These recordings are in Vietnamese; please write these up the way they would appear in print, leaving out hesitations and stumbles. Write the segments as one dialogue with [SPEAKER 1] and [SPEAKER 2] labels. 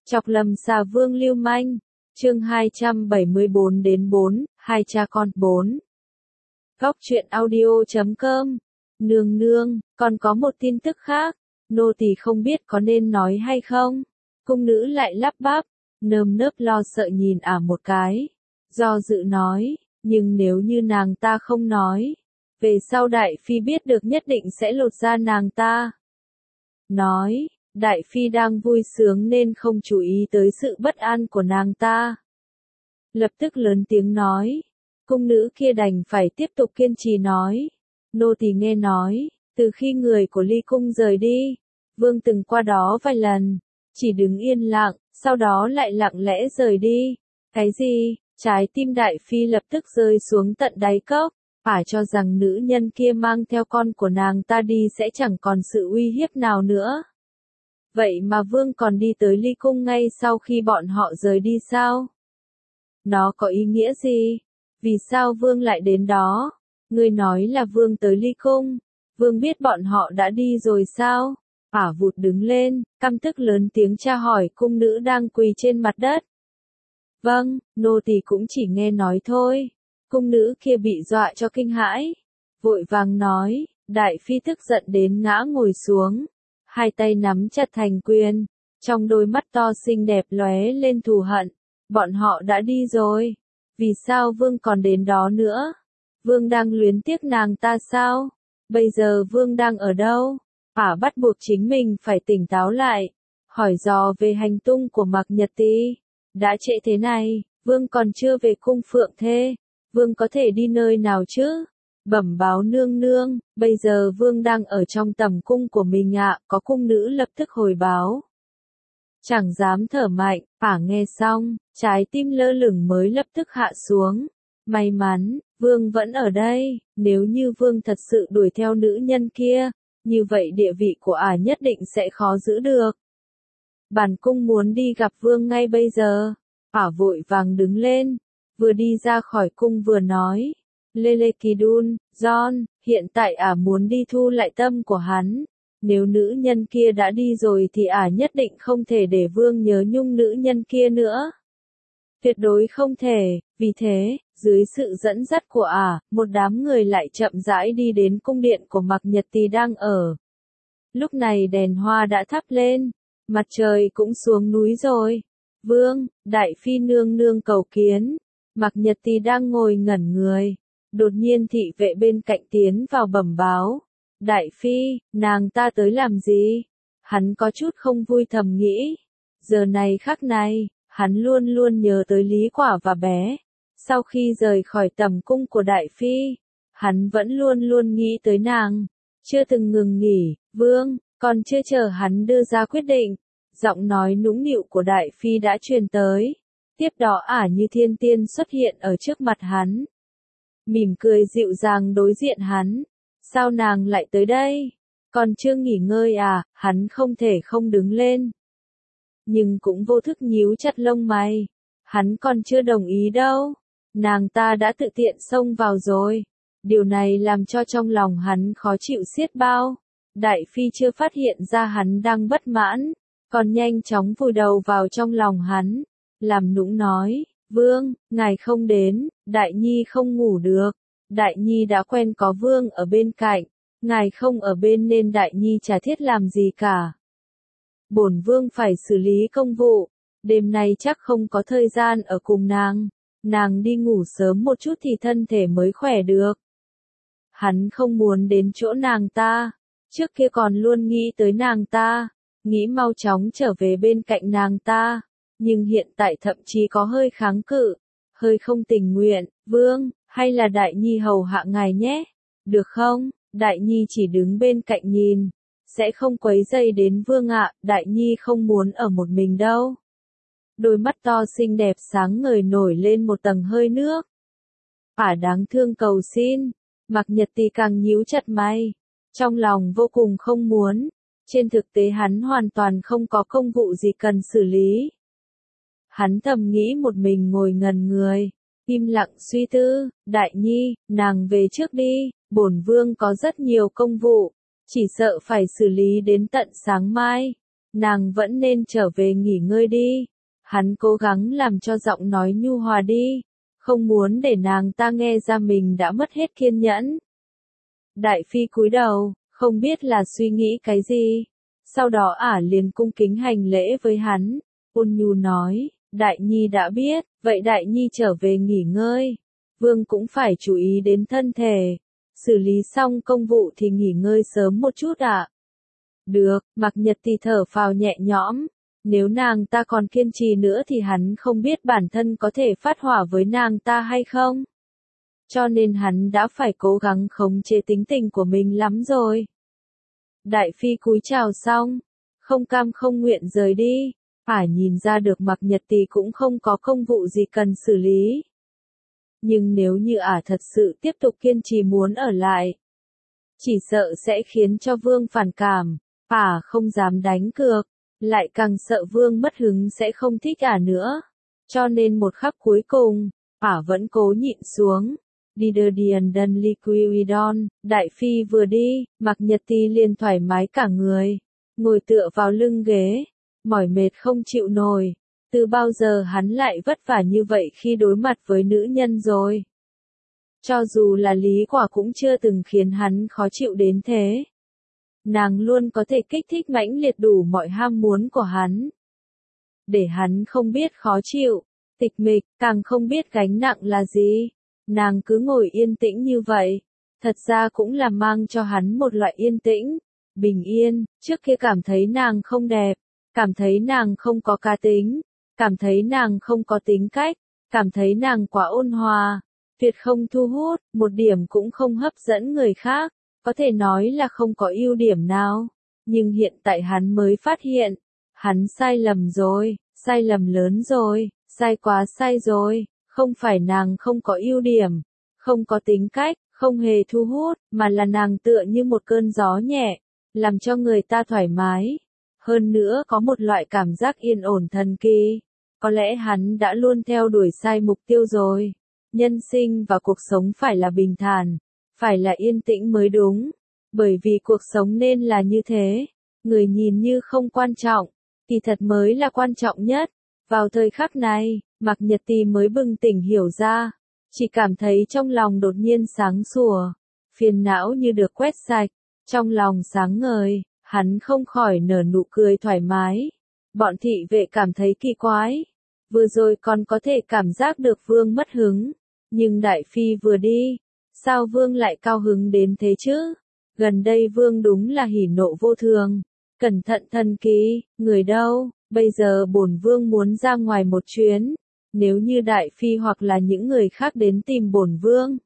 [SPEAKER 1] Chọc lầm xà vương lưu manh. Chương 274-4, hai cha con 4. Góc truyện audio.com. Nương nương, còn có một tin tức khác, nô tỳ không biết có nên nói hay không. Cung nữ lại lắp bắp, nơm nớp lo sợ nhìn một cái, do dự nói, nhưng nếu như nàng ta không nói, về sau đại phi biết được nhất định sẽ lột da nàng ta. Nói, đại phi đang vui sướng nên không chú ý tới sự bất an của nàng ta. Lập tức lớn tiếng nói, cung nữ kia đành phải tiếp tục kiên trì nói, nô tỳ nghe nói, từ khi người của Ly cung rời đi, vương từng qua đó vài lần, chỉ đứng yên lặng, sau đó lại lặng lẽ rời đi. Cái gì? Trái tim đại phi lập tức rơi xuống tận đáy cốc, phải cho rằng nữ nhân kia mang theo con của nàng ta đi sẽ chẳng còn sự uy hiếp nào nữa. Vậy mà vương còn đi tới Ly cung ngay sau khi bọn họ rời đi sao? Nó có ý nghĩa gì? Vì sao vương lại đến đó? Ngươi nói là vương tới Ly cung, vương biết bọn họ đã đi rồi sao? Vụt đứng lên, căm tức lớn tiếng tra hỏi cung nữ đang quỳ trên mặt đất. Vâng, nô tỳ cũng chỉ nghe nói thôi. Cung nữ kia bị dọa cho kinh hãi, vội vàng nói, đại phi tức giận đến ngã ngồi xuống, hai tay nắm chặt thành quyền, trong đôi mắt to xinh đẹp lóe lên thù hận. Bọn họ đã đi rồi, vì sao vương còn đến đó nữa? Vương đang luyến tiếc nàng ta sao? Bây giờ vương đang ở đâu? Bắt buộc chính mình phải tỉnh táo lại, hỏi dò về hành tung của Mạc Nhật Tì. Đã trễ thế này, vương còn chưa về cung Phượng Thê, vương có thể đi nơi nào chứ? Bẩm báo nương nương, bây giờ vương đang ở trong tầm cung của mình ạ. Có cung nữ lập tức hồi báo. Chẳng dám thở mạnh, nghe xong, trái tim lơ lửng mới lập tức hạ xuống. May mắn, vương vẫn ở đây, nếu như vương thật sự đuổi theo nữ nhân kia, như vậy địa vị của nhất định sẽ khó giữ được. Bản cung muốn đi gặp vương ngay bây giờ. Vội vàng đứng lên, vừa đi ra khỏi cung vừa nói, Lê Kỳ Đun, John, hiện tại muốn đi thu lại tâm của hắn. Nếu nữ nhân kia đã đi rồi thì nhất định không thể để vương nhớ nhung nữ nhân kia nữa. Tuyệt đối không thể, vì thế, dưới sự dẫn dắt của một đám người lại chậm rãi đi đến cung điện của Mạc Nhật Tì đang ở. Lúc này đèn hoa đã thắp lên, mặt trời cũng xuống núi rồi. Vương, đại phi nương nương cầu kiến. Mạc Nhật Tì đang ngồi ngẩn người. Đột nhiên thị vệ bên cạnh tiến vào bẩm báo. Đại phi, nàng ta tới làm gì? Hắn có chút không vui thầm nghĩ. Giờ này khắc này, hắn luôn luôn nhớ tới Lý Quả và bé. Sau khi rời khỏi tầm cung của đại phi, hắn vẫn luôn luôn nghĩ tới nàng. Chưa từng ngừng nghỉ, vương, còn chưa chờ hắn đưa ra quyết định. Giọng nói nũng nịu của đại phi đã truyền tới. Tiếp đó Như Thiên Tiên xuất hiện ở trước mặt hắn. Mỉm cười dịu dàng đối diện hắn. Sao nàng lại tới đây? Còn chưa nghỉ ngơi hắn không thể không đứng lên. Nhưng cũng vô thức nhíu chặt lông mày. Hắn còn chưa đồng ý đâu. Nàng ta đã tự tiện xông vào rồi. Điều này làm cho trong lòng hắn khó chịu xiết bao. Đại phi chưa phát hiện ra hắn đang bất mãn, còn nhanh chóng vùi đầu vào trong lòng hắn, làm nũng nói, vương, ngài không đến, đại nhi không ngủ được, đại nhi đã quen có vương ở bên cạnh, ngài không ở bên nên đại nhi chả thiết làm gì cả. Bổn vương phải xử lý công vụ, đêm nay chắc không có thời gian ở cùng nàng đi ngủ sớm một chút thì thân thể mới khỏe được. Hắn không muốn đến chỗ nàng ta, trước kia còn luôn nghĩ tới nàng ta, nghĩ mau chóng trở về bên cạnh nàng ta, nhưng hiện tại thậm chí có hơi kháng cự, hơi không tình nguyện. Vương, hay là đại nhi hầu hạ ngài nhé, được không? Đại nhi chỉ đứng bên cạnh nhìn, sẽ không quấy rầy đến vương ạ. Đại nhi không muốn ở một mình đâu. Đôi mắt to xinh đẹp sáng ngời nổi lên một tầng hơi nước. Đáng thương cầu xin. Mạc Nhật Tì càng nhíu chặt mày, trong lòng vô cùng không muốn. Trên thực tế hắn hoàn toàn không có công vụ gì cần xử lý. Hắn thầm nghĩ một mình ngồi ngần người, im lặng suy tư. Đại nhi, nàng về trước đi, bổn vương có rất nhiều công vụ, chỉ sợ phải xử lý đến tận sáng mai. nàng vẫn nên trở về nghỉ ngơi đi. Hắn cố gắng làm cho giọng nói nhu hòa đi, không muốn để nàng ta nghe ra mình đã mất hết kiên nhẫn. Đại phi cúi đầu, không biết là suy nghĩ cái gì. Sau đó liền cung kính hành lễ với hắn, ôn nhu nói, Đại Nhi đã biết, vậy Đại Nhi trở về nghỉ ngơi. Vương cũng phải chú ý đến thân thể, xử lý xong công vụ thì nghỉ ngơi sớm một chút ạ. Được, Mạc Nhật Tì thở phào nhẹ nhõm. Nếu nàng ta còn kiên trì nữa thì hắn không biết bản thân có thể phát hỏa với nàng ta hay không. Cho nên hắn đã phải cố gắng khống chế tính tình của mình lắm rồi. Đại phi cúi chào xong, không cam không nguyện rời đi. Nhìn ra được Mạc Nhật Tì cũng không có công vụ gì cần xử lý. Nhưng nếu như thật sự tiếp tục kiên trì muốn ở lại, chỉ sợ sẽ khiến cho Vương phản cảm. Không dám đánh cược, lại càng sợ Vương mất hứng sẽ không thích nữa. Cho nên một khắc cuối cùng, vẫn cố nhịn xuống. Đi đơ điền đần liquidon, Đại phi vừa đi, Mạc Nhật Tì liền thoải mái cả người, ngồi tựa vào lưng ghế, mỏi mệt không chịu nổi. Từ bao giờ hắn lại vất vả như vậy khi đối mặt với nữ nhân rồi? Cho dù là Lý Quả cũng chưa từng khiến hắn khó chịu đến thế. Nàng luôn có thể kích thích mãnh liệt đủ mọi ham muốn của hắn. Để hắn không biết khó chịu, tịch mịch, càng không biết gánh nặng là gì. Nàng cứ ngồi yên tĩnh như vậy, thật ra cũng là mang cho hắn một loại yên tĩnh, bình yên. Trước kia cảm thấy nàng không đẹp, cảm thấy nàng không có cá tính, cảm thấy nàng không có tính cách, cảm thấy nàng quá ôn hòa, tuyệt không thu hút, một điểm cũng không hấp dẫn người khác, có thể nói là không có ưu điểm nào. Nhưng hiện tại hắn mới phát hiện, hắn sai lầm rồi, sai lầm lớn rồi, sai quá sai rồi. Không phải nàng không có ưu điểm, không có tính cách, không hề thu hút, mà là nàng tựa như một cơn gió nhẹ, làm cho người ta thoải mái. Hơn nữa có một loại cảm giác yên ổn thần kỳ. Có lẽ hắn đã luôn theo đuổi sai mục tiêu rồi. Nhân sinh và cuộc sống phải là bình thản, phải là yên tĩnh mới đúng. Bởi vì cuộc sống nên là như thế. Người nhìn như không quan trọng, thì thật mới là quan trọng nhất. Vào thời khắc này, Mạc Nhật Tì mới bừng tỉnh hiểu ra, chỉ cảm thấy trong lòng đột nhiên sáng sủa, phiền não như được quét sạch, trong lòng sáng ngời, hắn không khỏi nở nụ cười thoải mái. Bọn thị vệ cảm thấy kỳ quái, vừa rồi còn có thể cảm giác được Vương mất hứng, nhưng Đại phi vừa đi, sao Vương lại cao hứng đến thế chứ? Gần đây Vương đúng là hỉ nộ vô thường, cẩn thận thần kỳ, người đâu? Bây giờ bổn Vương muốn ra ngoài một chuyến, nếu như Đại phi hoặc là những người khác đến tìm bổn Vương.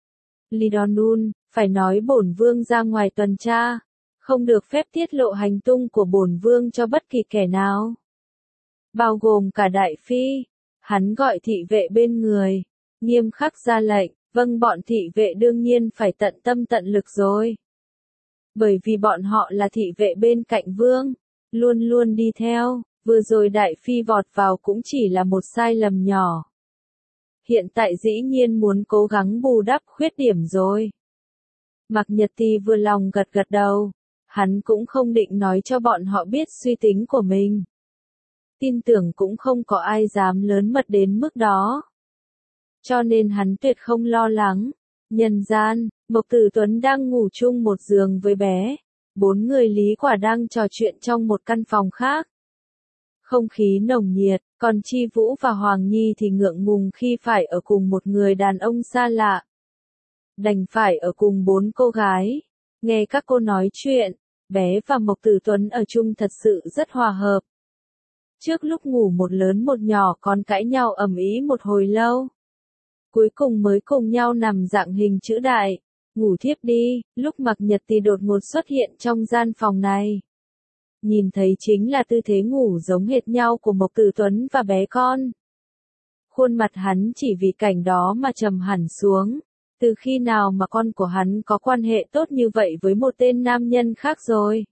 [SPEAKER 1] Lidonun, phải nói bổn Vương ra ngoài tuần tra, không được phép tiết lộ hành tung của bổn Vương cho bất kỳ kẻ nào. Bao gồm cả Đại phi. Hắn gọi thị vệ bên người, nghiêm khắc ra lệnh, vâng bọn thị vệ đương nhiên phải tận tâm tận lực rồi. Bởi vì bọn họ là thị vệ bên cạnh Vương, luôn luôn đi theo. Vừa rồi Đại phi vọt vào cũng chỉ là một sai lầm nhỏ. Hiện tại dĩ nhiên muốn cố gắng bù đắp khuyết điểm rồi. Mạc Nhật Tì vừa lòng gật gật đầu. Hắn cũng không định nói cho bọn họ biết suy tính của mình. Tin tưởng cũng không có ai dám lớn mật đến mức đó. Cho nên hắn tuyệt không lo lắng. Nhân gian, Mộc Tử Tuấn đang ngủ chung một giường với bé. 4 người Lý Quả đang trò chuyện trong một căn phòng khác. Không khí nồng nhiệt, còn Chi Vũ và Hoàng Nhi thì ngượng ngùng khi phải ở cùng một người đàn ông xa lạ. Đành phải ở cùng 4 cô gái. Nghe các cô nói chuyện, bé và Mộc Tử Tuấn ở chung thật sự rất hòa hợp. Trước lúc ngủ một lớn một nhỏ còn cãi nhau ầm ĩ một hồi lâu. Cuối cùng mới cùng nhau nằm dạng hình chữ đại, ngủ thiếp đi. Lúc Mạc Nhật Tì đột ngột xuất hiện trong gian phòng này. Nhìn thấy chính là tư thế ngủ giống hệt nhau của Mộc Tử Tuấn và bé con. Khuôn mặt hắn chỉ vì cảnh đó mà trầm hẳn xuống. Từ khi nào mà con của hắn có quan hệ tốt như vậy với một tên nam nhân khác rồi?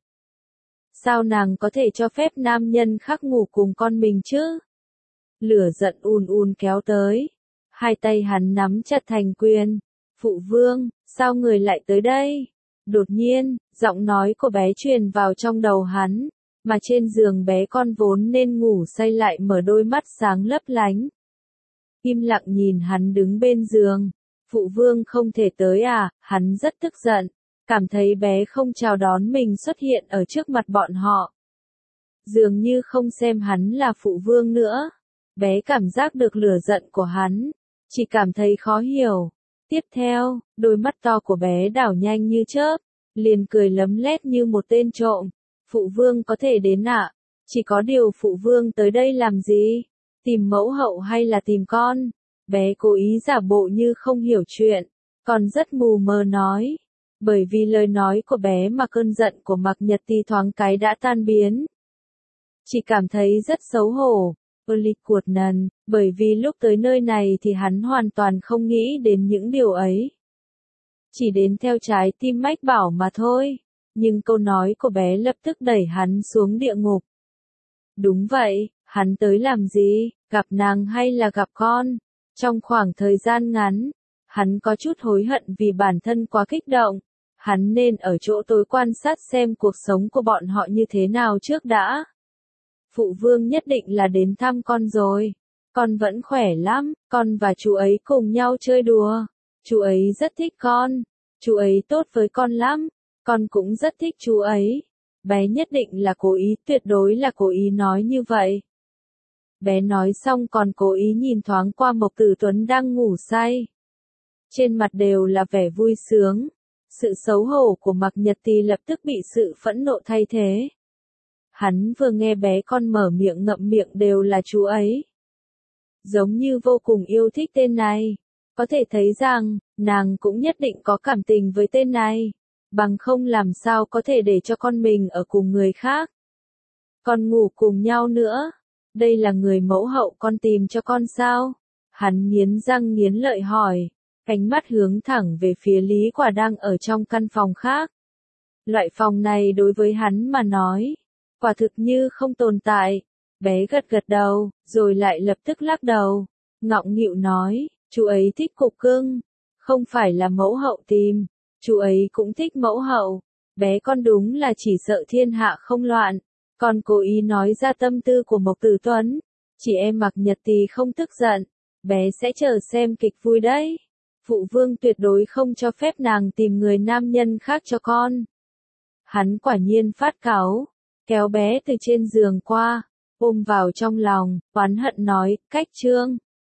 [SPEAKER 1] Sao nàng có thể cho phép nam nhân khác ngủ cùng con mình chứ? Lửa giận ùn kéo tới. Hai tay hắn nắm chặt thành quyền. Phụ vương, sao người lại tới đây? Đột nhiên, giọng nói của bé truyền vào trong đầu hắn. mà trên giường bé con vốn nên ngủ say lại mở đôi mắt sáng lấp lánh. Im lặng nhìn hắn đứng bên giường. Phụ vương không thể tới à, hắn rất tức giận, cảm thấy bé không chào đón mình xuất hiện ở trước mặt bọn họ. Dường như không xem hắn là phụ vương nữa. Bé cảm giác được lửa giận của hắn, chỉ cảm thấy khó hiểu. Tiếp theo, đôi mắt to của bé đảo nhanh như chớp, liền cười lấm lét như một tên trộm. Phụ vương có thể đến ạ? Chỉ có điều phụ vương tới đây làm gì? Tìm mẫu hậu hay là tìm con? Bé cố ý giả bộ như không hiểu chuyện, còn rất mù mờ nói. Bởi vì lời nói của bé mà cơn giận của Mạc Nhật Ti thoáng cái đã tan biến. Chỉ cảm thấy rất xấu hổ. Lịch cuột nần, bởi vì lúc tới nơi này thì hắn hoàn toàn không nghĩ đến những điều ấy. Chỉ đến theo trái tim mách bảo mà thôi. Nhưng câu nói của bé lập tức đẩy hắn xuống địa ngục. Đúng vậy, hắn tới làm gì, gặp nàng hay là gặp con? Trong khoảng thời gian ngắn, hắn có chút hối hận vì bản thân quá kích động. Hắn nên ở chỗ tối quan sát xem cuộc sống của bọn họ như thế nào trước đã. Phụ vương nhất định là đến thăm con rồi. Con vẫn khỏe lắm, con và chú ấy cùng nhau chơi đùa. Chú ấy rất thích con. Chú ấy tốt với con lắm. Con cũng rất thích chú ấy. Bé nhất định là cố ý, tuyệt đối là cố ý nói như vậy. Bé nói xong còn cố ý nhìn thoáng qua Mộc Tử Tuấn đang ngủ say. Trên mặt đều là vẻ vui sướng. Sự xấu hổ của Mạc Nhật Ti lập tức bị sự phẫn nộ thay thế. Hắn vừa nghe bé con mở miệng ngậm miệng đều là chú ấy. Giống như vô cùng yêu thích tên này. Có thể thấy rằng, nàng cũng nhất định có cảm tình với tên này. Bằng không làm sao có thể để cho con mình ở cùng người khác. Còn ngủ cùng nhau nữa. Đây là người mẫu hậu con tìm cho con sao? Hắn nghiến răng nghiến lợi hỏi. Ánh mắt hướng thẳng về phía Lý Quả đang ở trong căn phòng khác. Loại phòng này đối với hắn mà nói, quả thực như không tồn tại. Bé gật gật đầu, rồi lại lập tức lắc đầu. Ngọng nghịu nói, chú ấy thích cục cưng. Không phải là mẫu hậu tìm. Chú ấy cũng thích mẫu hậu. Bé con đúng là chỉ sợ thiên hạ không loạn. Còn cố ý nói ra tâm tư của Mộc Tử Tuấn. Chị em Mạc Nhật Ti không tức giận. Bé sẽ chờ xem kịch vui đấy. Phụ vương tuyệt đối không cho phép nàng tìm người nam nhân khác cho con. Hắn quả nhiên phát cáu. Kéo bé từ trên giường qua. Ôm vào trong lòng, oán hận nói, cách trương.